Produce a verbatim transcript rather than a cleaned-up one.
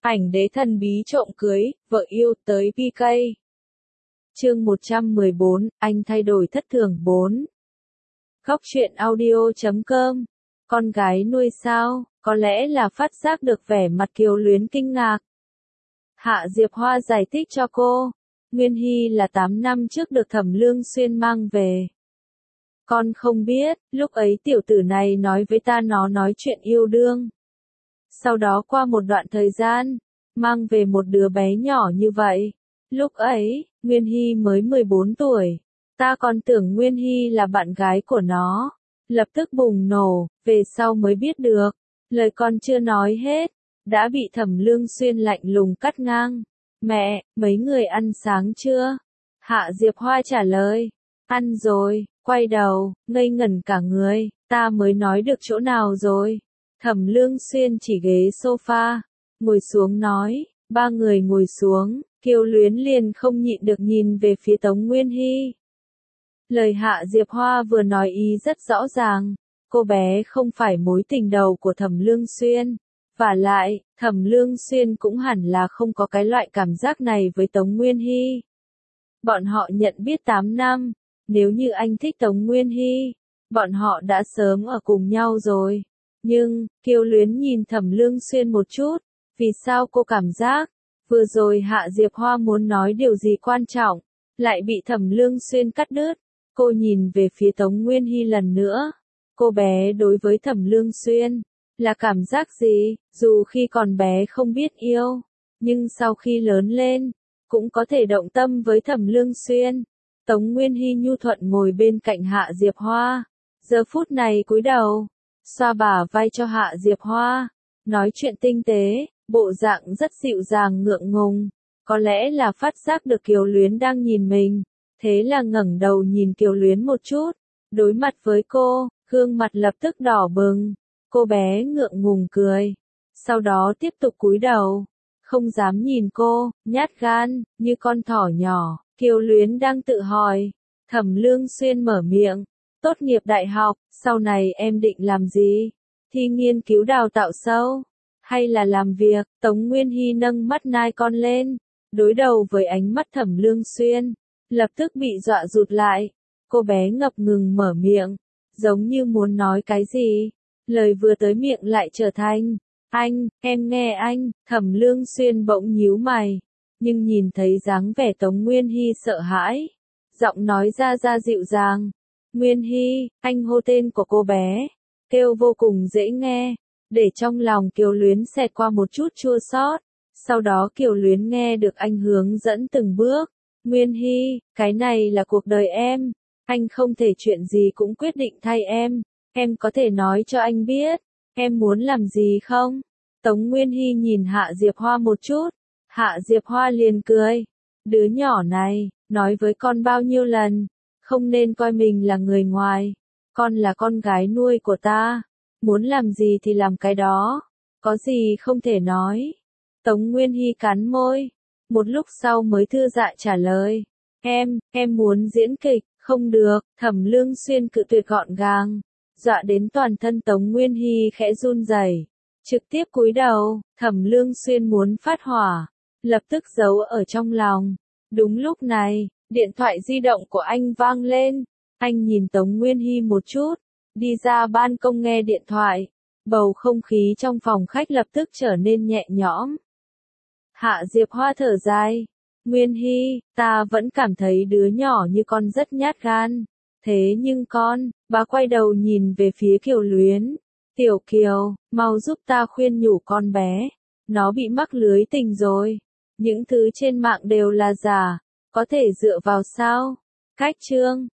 Ảnh đế thần bí trộm cưới, vợ yêu tới pê ca. Chương một trăm mười bốn, anh thay đổi thất thường bốn. Góc truyện audio chấm com. Con gái nuôi sao, có lẽ là phát giác được vẻ mặt Kiều Luyến kinh ngạc. Hạ Diệp Hoa giải thích cho cô, Nguyên Hy là tám năm trước được Thẩm Lương Xuyên mang về. Con không biết, lúc ấy tiểu tử này nói với ta nó nói chuyện yêu đương. Sau đó qua một đoạn thời gian, mang về một đứa bé nhỏ như vậy. Lúc ấy, Nguyên Hy mới mười bốn tuổi. Ta còn tưởng Nguyên Hy là bạn gái của nó. Lập tức bùng nổ, về sau mới biết được. Lời con chưa nói hết, đã bị Thẩm Lương Xuyên lạnh lùng cắt ngang. Mẹ, mấy người ăn sáng chưa? Hạ Diệp Hoa trả lời. Ăn rồi, quay đầu, ngây ngẩn cả người. Ta mới nói được chỗ nào rồi? Thẩm Lương Xuyên chỉ ghế sofa, ngồi xuống nói, ba người ngồi xuống, Kiều Luyến liền không nhịn được nhìn về phía Tống Nguyên Hy. Lời Hạ Diệp Hoa vừa nói ý rất rõ ràng, cô bé không phải mối tình đầu của Thẩm Lương Xuyên. Vả lại, Thẩm Lương Xuyên cũng hẳn là không có cái loại cảm giác này với Tống Nguyên Hy. Bọn họ nhận biết tám năm, nếu như anh thích Tống Nguyên Hy, bọn họ đã sớm ở cùng nhau rồi. Nhưng, Kiều Luyến nhìn Thẩm Lương Xuyên một chút, vì sao cô cảm giác, vừa rồi Hạ Diệp Hoa muốn nói điều gì quan trọng, lại bị Thẩm Lương Xuyên cắt đứt. Cô nhìn về phía Tống Nguyên Hy lần nữa. Cô bé đối với Thẩm Lương Xuyên, là cảm giác gì, dù khi còn bé không biết yêu, nhưng sau khi lớn lên, cũng có thể động tâm với Thẩm Lương Xuyên. Tống Nguyên Hy nhu thuận ngồi bên cạnh Hạ Diệp Hoa, giờ phút này cúi đầu, xoa bả vai cho Hạ Diệp Hoa, nói chuyện tinh tế, bộ dạng rất dịu dàng ngượng ngùng, có lẽ là phát giác được Kiều Luyến đang nhìn mình, thế là ngẩng đầu nhìn Kiều Luyến một chút, đối mặt với cô, gương mặt lập tức đỏ bừng, cô bé ngượng ngùng cười, sau đó tiếp tục cúi đầu, không dám nhìn cô, nhát gan, như con thỏ nhỏ. Kiều Luyến đang tự hỏi, Thẩm Lương Xuyên mở miệng, tốt nghiệp đại học, sau này em định làm gì? Thi nghiên cứu đào tạo sâu, hay là làm việc? Tống Nguyên Hy nâng mắt nai con lên, đối đầu với ánh mắt Thẩm Lương Xuyên, lập tức bị dọa rụt lại. Cô bé ngập ngừng mở miệng, giống như muốn nói cái gì, lời vừa tới miệng lại trở thành, anh, em nghe anh. Thẩm Lương Xuyên bỗng nhíu mày, nhưng nhìn thấy dáng vẻ Tống Nguyên Hy sợ hãi, giọng nói ra ra dịu dàng. Nguyên Hy, anh hô tên của cô bé, kêu vô cùng dễ nghe, để trong lòng Kiều Luyến xẹt qua một chút chua xót. Sau đó Kiều Luyến nghe được anh hướng dẫn từng bước. Nguyên Hy, cái này là cuộc đời em, anh không thể chuyện gì cũng quyết định thay em, em có thể nói cho anh biết, em muốn làm gì không? Tống Nguyên Hy nhìn Hạ Diệp Hoa một chút, Hạ Diệp Hoa liền cười, đứa nhỏ này, nói với con bao nhiêu lần, không nên coi mình là người ngoài, con là con gái nuôi của ta, muốn làm gì thì làm cái đó, có gì không thể nói. Tống Nguyên Hy cắn môi, một lúc sau mới thư dạ trả lời, em, em muốn diễn kịch, không được. Thẩm Lương Xuyên cự tuyệt gọn gàng, dọa đến toàn thân Tống Nguyên Hy khẽ run rẩy, trực tiếp cúi đầu. Thẩm Lương Xuyên muốn phát hỏa, lập tức giấu ở trong lòng. Đúng lúc này, điện thoại di động của anh vang lên, anh nhìn Tống Nguyên Hy một chút, đi ra ban công nghe điện thoại, bầu không khí trong phòng khách lập tức trở nên nhẹ nhõm. Hạ Diệp Hoa thở dài, Nguyên Hy, ta vẫn cảm thấy đứa nhỏ như con rất nhát gan, thế nhưng con, bà quay đầu nhìn về phía Kiều Luyến, Tiểu Kiều, mau giúp ta khuyên nhủ con bé, nó bị mắc lưới tình rồi, những thứ trên mạng đều là giả, có thể dựa vào sao? Cách chương